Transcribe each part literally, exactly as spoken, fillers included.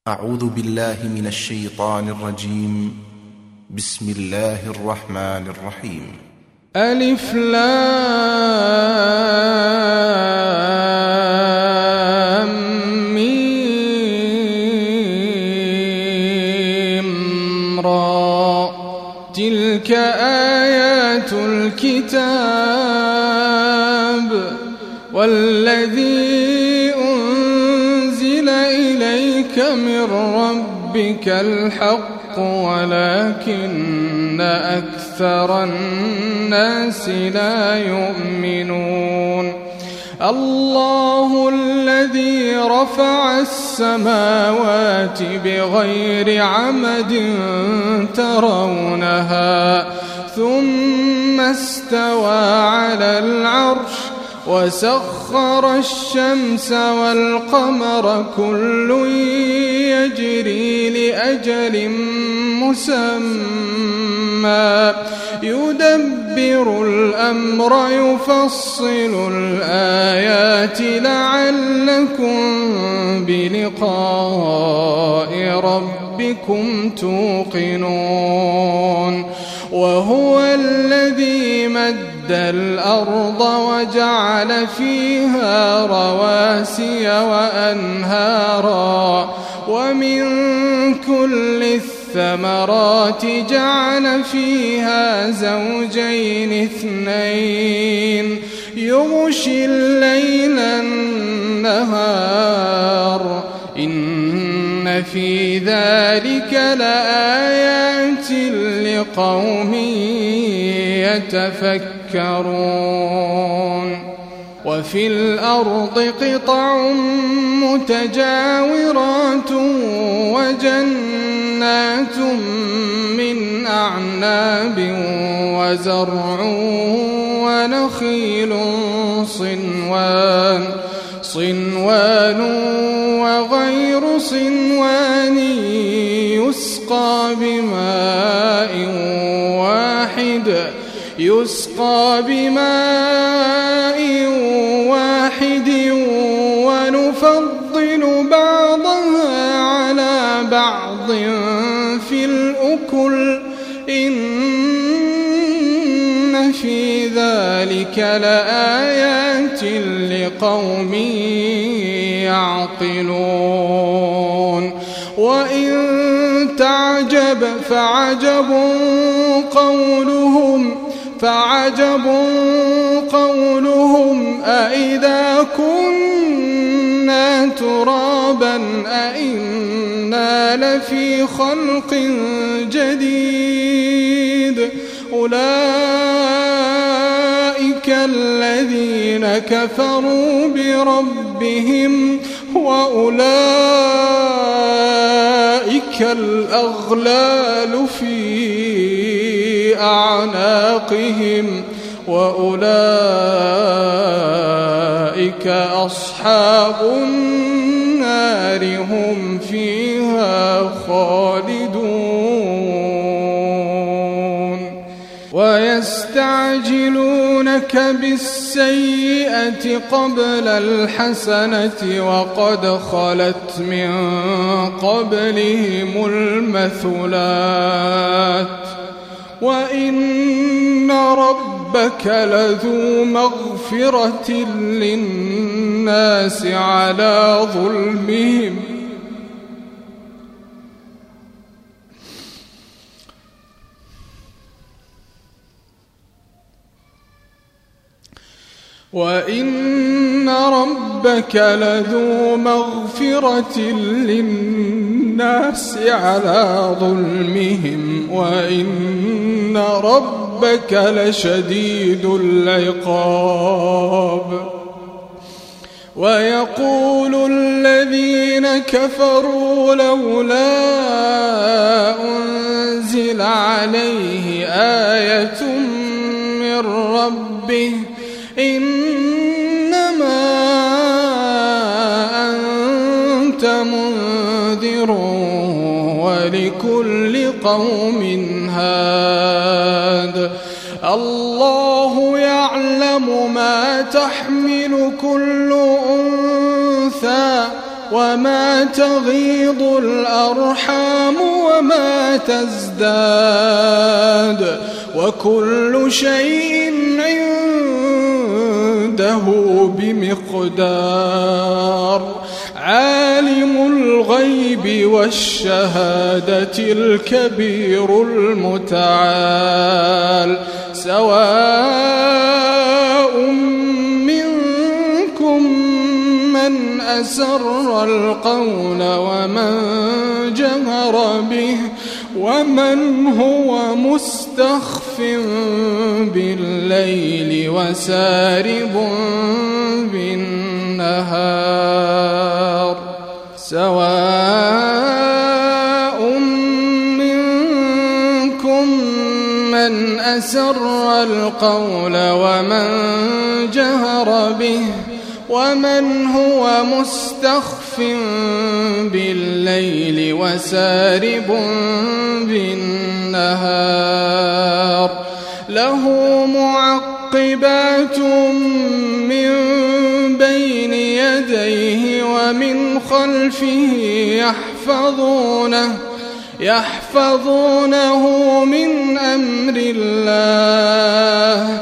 أعوذ بالله من الشيطان الرجيم. بسم الله الرحمن الرحيم. ألف لام ميم را تلك آيات الكتاب والذي أنزل إليك من ربك الحق ولكن أكثر الناس لا يؤمنون. الله الذي رفع السماوات بغير عمد ترونها ثم استوى على العرش وسخر الشمس والقمر كل يجري لأجل مسمى يدبر الأمر يفصل الآيات لعلكم بلقاء ربكم توقنون. وهو الذي مد الأرض وجعل فيها رواسي وأنهارا ومن كل الثمرات جعل فيها زوجين اثنين يغشي الليل النهار إن في ذلك لآيات لقوم يتفكرون. وفي الأرض قطع متجاورات وجنات من أعناب وزرع ونخيل صنوان صنوان وغير صنوان يسقى بماء واحد يسقى بماء واحد ونفضل بعضها على بعض في الأكل إن في ذلك لآيات لقوم يعقلون. وإن تعجب فعجب قولهم فعجب قولهم أإذا كنا ترابا أإنا لفي خلق جديد أولئك الذين كفروا بربهم وأولئك الأغلال في أعناقهم وأولئك أصحاب النار هم فيها خالدون. ويستعجلونك بالسيئة قبل الحسنة وقد خلت من قبلهم المثلات وإن ربك لذو مغفرة للناس على ظلمهم وإن ربك لذو مغفرة للناس على ظلمهم وإن ربك لشديد العقاب. ويقول الذين كفروا لولا أنزل عليه آية من ربه إنما أنت منذر ولكل قوم هاد. الله يعلم ما تحمل كل أنثى وما تغيض الأرحام وما تزداد وكل شيء عنده بمقدار عالم الغيب والشهادة الكبير المتعال سواء منكم من أسر القول ومن جهر به ومن هو مستخف بالليل وسارب بالنهار سواء منكم من أسر القول ومن جهر به ومن هو مستخف بالليل وسارب بالنهار له معقبات من بين يديه ومن خلفه يحفظونه يحفظونه من أمر الله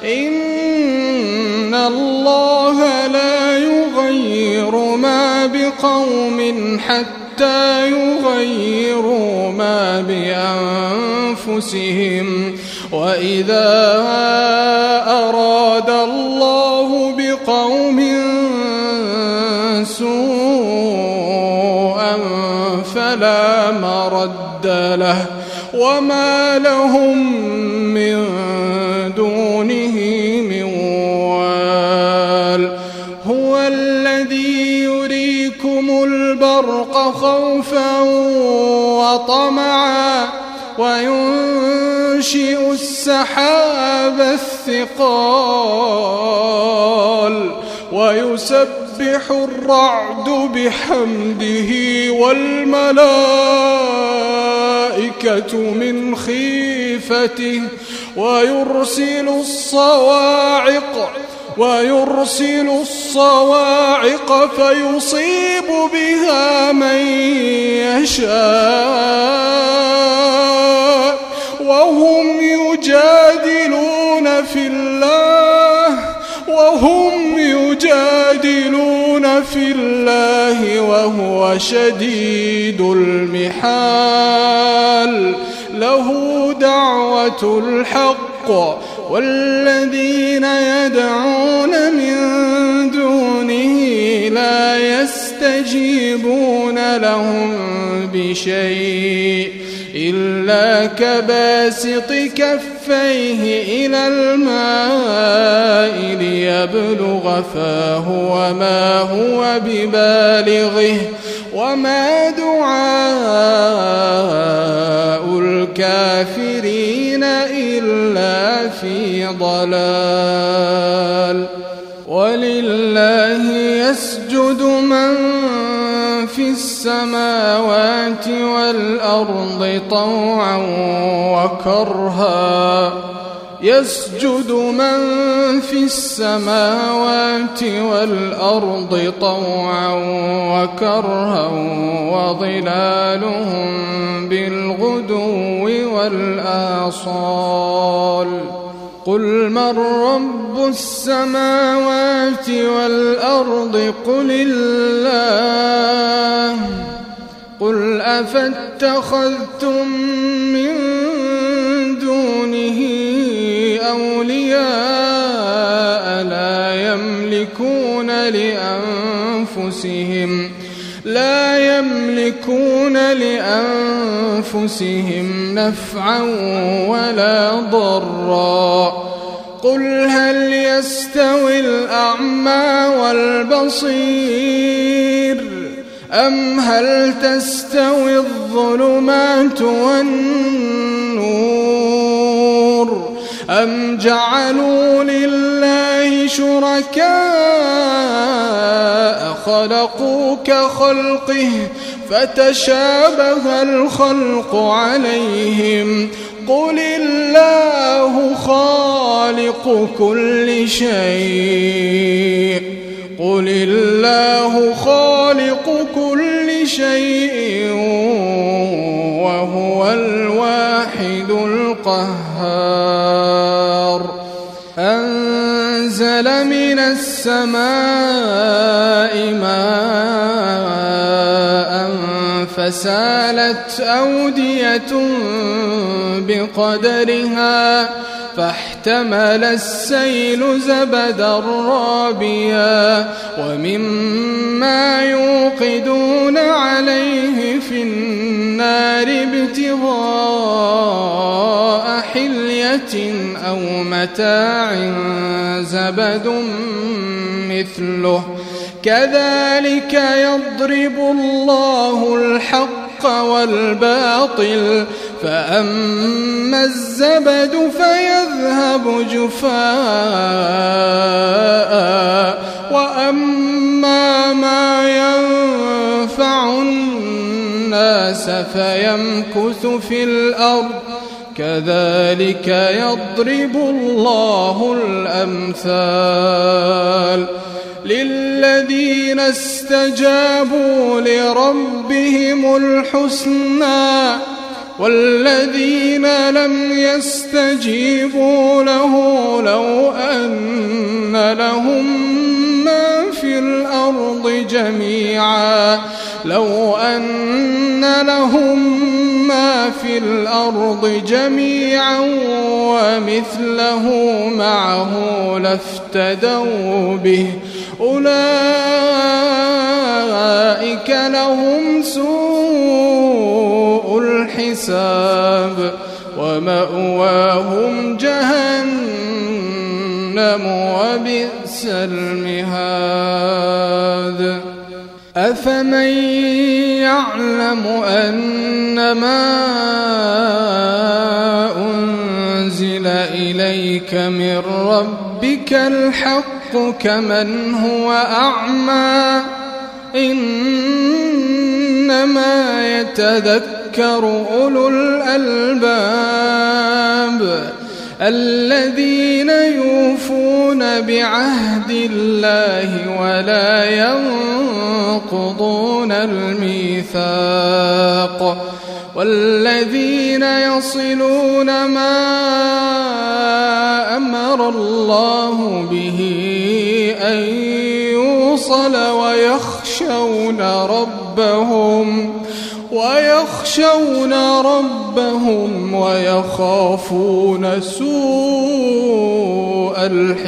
إن الله لا يغير ما بقوم حتى يغيروا ما بأنفسهم وإذا أراد الله بقوم سوءا فلا مرد له وما لهم من دونه من وال هو الذي يريكم البرق خوفا وطمعا وينشئ السحاب الثقال ويسبح الرعد بحمده والملائكة من خيفته ويرسل الصواعق ويرسل الصواعق فيصيب بها من يشاء وهم يجادلون في الله وهم يجادلون في الله وهو شديد المحال له دعوة الحق والذين يدعون من دونه لا يستجيبون لهم بشيء إلا كباسط كفيه إلى الماء ليبلغ فاه وما هو ببالغه وما دعاء الكافرين إلا في ضلال ولله يسجد من في السماوات والأرض طوعا وكرها يسجد من في السماوات والأرض طوعا وكرها وظلالهم بالغدو والآصال قل من رب السماوات والأرض قل الله قل أفاتخذتم من دونه أولياء لا يملكون لأنفسهم لا يملكون لأنفسهم نفعا ولا ضرا قل هل يستوي الأعمى والبصير أم هل تستوي الظلمات والنور أم جعلوا لله شركاء خلقوا كخلقه فتشابه الخلق عليهم قل الله خالق كل شيء قل الله خالق كل شيء القهار أنزل من السماء ماء فسالت أودية بقدرها فاحتمل السيل زبدا رابيا ومما يوقدون عليه في النار ابتغاء حلية أو متاع زبد مثله كذلك يضرب الله الحق والباطل فأما الزبد فيذهب جفاء وأما ما ينفع الناس فيمكث في الأرض كذلك يضرب الله الأمثال للذين استجابوا لربهم الحسنى والذين لم يستجيبوا له لو أن لهم ما في الأرض جميعا لو أن لهم ما في الأرض جميعا ومثله معه لافتدوا به أولئك لهم سوء الحساب ومأواهم جهنم وبئس المهاد أفمن يعلم أنما أنزل إليك من ربك الحق كمن هو أعمى إنما يتذكر أولو الألباب الذين يوفون بعهد الله ولا ينقضون الميثاق والذين يصلون ما أمر الله به أن يوصل ويخشون ربهم ويخشون ربهم ويخافون سوء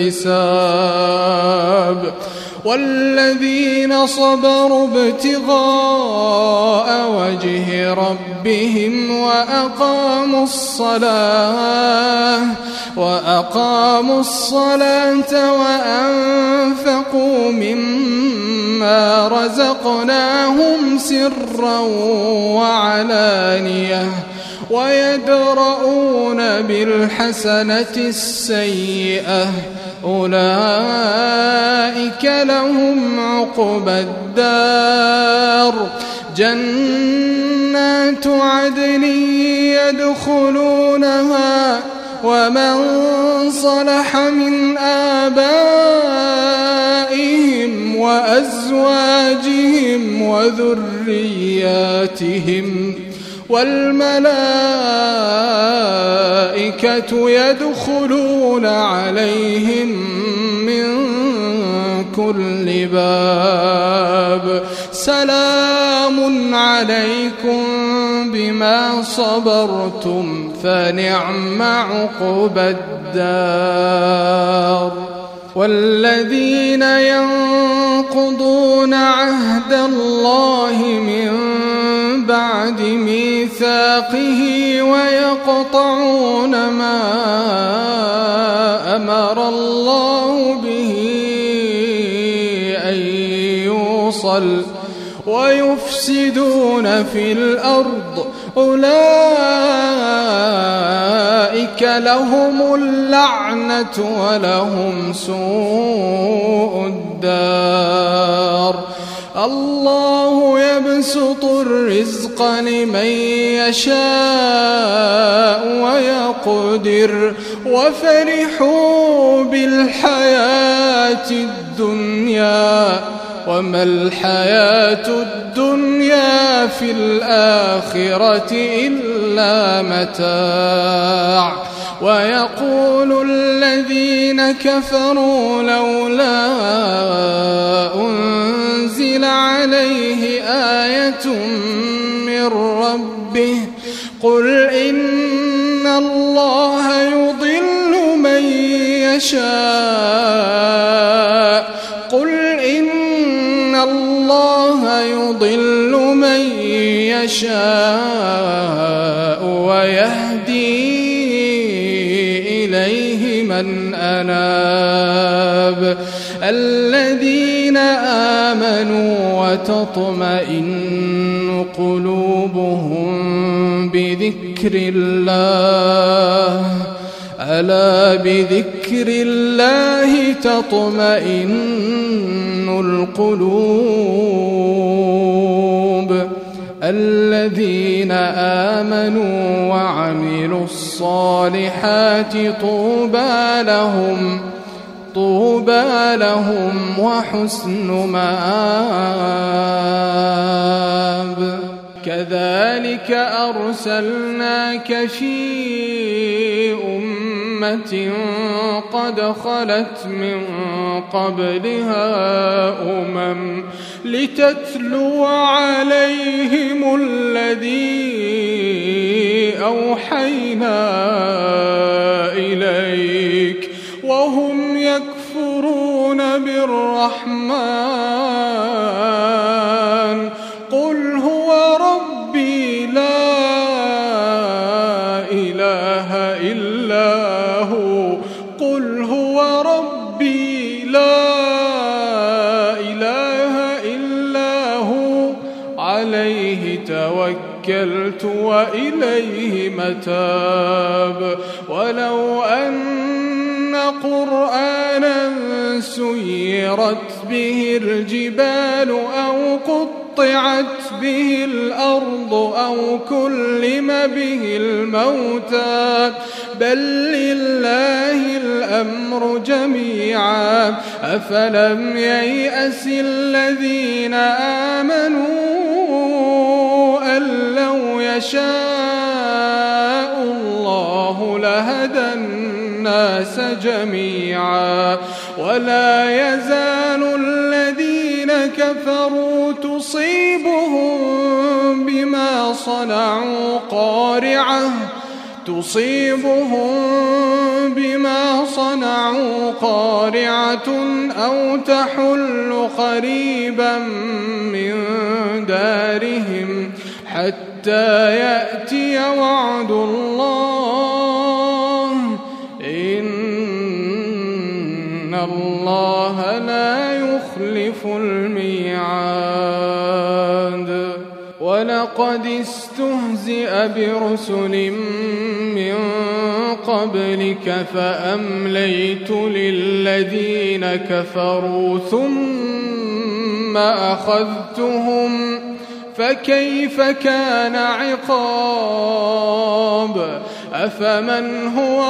الحساب والذين صبروا ابتغاء وجه ربهم وأقاموا الصلاة وأقاموا الصلاة وأنفقوا مما رزقناهم سرا وعلانية ويدرؤون بالحسنة السيئة أولئك لهم عقبى الدار جنات عدن يدخلونها ومن صلح من آبائهم وأزواجهم وذرياتهم والملائكة يدخلون عليهم من كل باب سلام عليكم بما صبرتم فنعم عقبى الدار والذين ينقضون عهد الله من بعد ميثاقه ويقطعون ما أمر الله به أن يوصل ويفسدون في الأرض أولئك لهم اللعنة ولهم سوء الدار الله يبسط الرزق لمن يشاء ويقدر وفرحوا بالحياة الدنيا وما الحياة الدنيا في الآخرة إلا متاع ويقول الذين كفروا لولا أنزل عليه آية من ربه قل إن الله يضل من يشاء قل إن الله يضل من يشاء ويهدي إليه من أناب الذين آمنوا وتطمئن قلوبهم بذكر الله ألا بذكر الله تطمئن القلوب الذين آمنوا وعملوا الصالحات طوبى لهم طوبى لهم وحسن مآب كذلك أرسلناك في أمة قد خلت من قبلها أمم لتتلو عليهم الذي أوحينا إليك وهم يكفرون بالرحمن قل هو ربي لا إله إلا هو قل هو ربي لا إله إلا هو عليه توكلت وإليه متاب ولو أن قرآنا سيرت به الجبال أو قطعت به الأرض أو كلم به الموتى بل لله الأمر جميعا أفلم ييأس الذين آمنوا أن لو يشاء الله لهدى الناس جميعا ولا يزال الذين كفروا تصيبهم بما صنعوا قارعة تصيبهم بما صنعوا قارعة أو تحل قريبا من دارهم حتى يأتي وعد الله إن الله لا يخلف الميعاد ولقد استهزئ برسل من قبلك فأمليت للذين كفروا ثم أخذتهم فكيف كان عقاب أفمن هو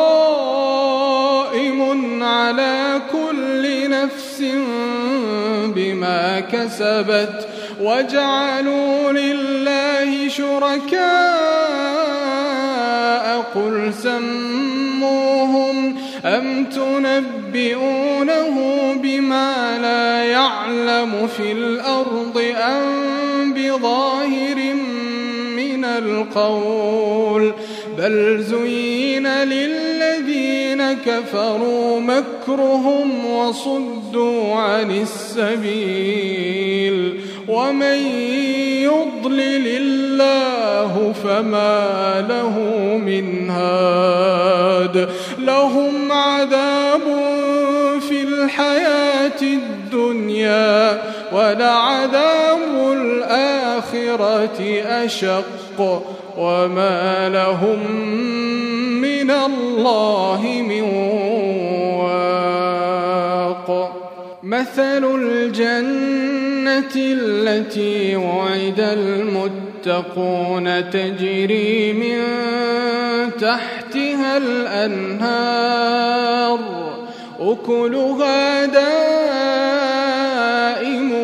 قائم على كل نفس بما كسبت وجعلوا لله شركاء قل سموهم أم تنبئونه بما لا يعلم في الأرض أم بظاهر من القول بل زين للذين كفروا مكرهم وصدوا عن السبيل ومن يضلل الله فما له من هاد لهم عذاب في الحياة الدنيا ولعذاب الآخرة أشق وما لهم من الله من واق مثل الجنة التي وعد المتقون تجري من تحتها الأنهار أكلها دائم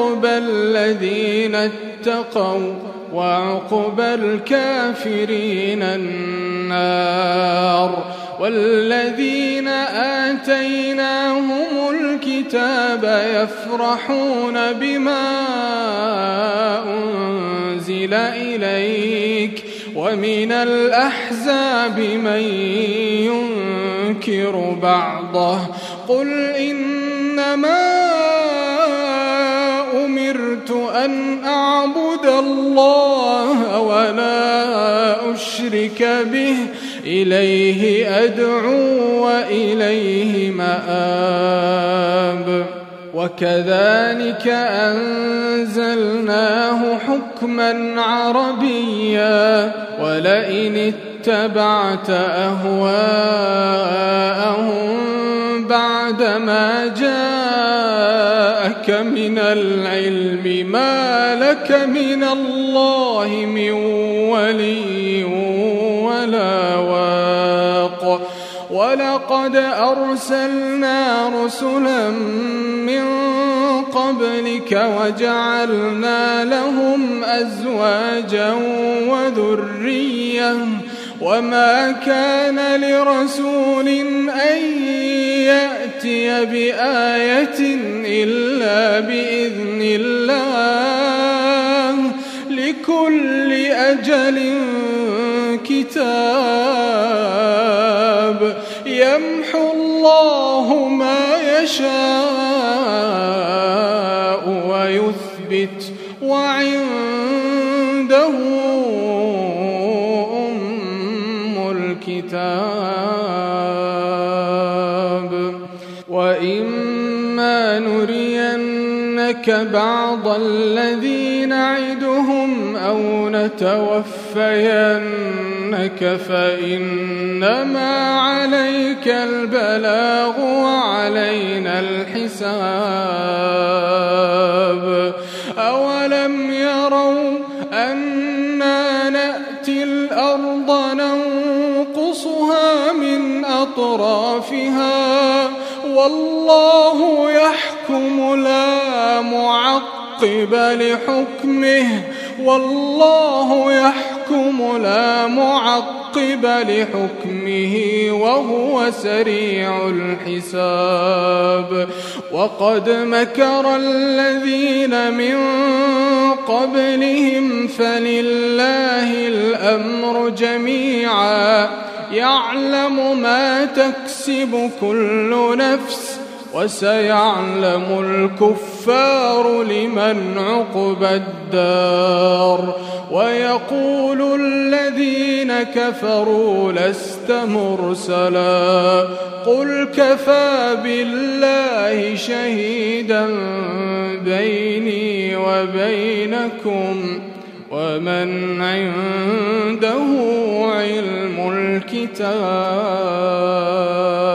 عقبى الذين اتقوا وعقبى الكافرين النار. والذين آتيناهم الكتاب يفرحون بما أنزل إليك ومن الأحزاب من ينكر بعضه قل إنما أمرت أن أعبد الله ولا أشرك به إليه أدعو وإليه مآب. وكذلك أنزلناه حكما عربيا ولئن اتبعت أهواءهم بعدما جاءك من العلم ما لك من الله من ولي ولا واق. ولقد أرسلنا رسلا من قبلك وجعلنا لهم أزواجا وذرية وما كان لرسول أن يأتي بآية إلا بإذن الله لكل أجل كتاب يمحو الله ما يشاء ويثبت وعنده أم الكتاب. وإما نرينك بعض الذي نعدهم أو نتوفينك فإنما عليك البلاغ وعلينا الحساب. أولم يروا أنا نأتي الأرض ننقصها من أطرافها والله يحكم لا معقب لحكمه والله يحكم لا معقب لحكمه وهو سريع الحساب. وقد مكر الذين من قبلهم فلله الأمر جميعا يعلم ما تكسب كل نفس وسيعلم الكفار لمن عقبى الدار. ويقول الذين كفروا لست مرسلا قل كفى بالله شهيدا بيني وبينكم ومن عنده علم الكتاب.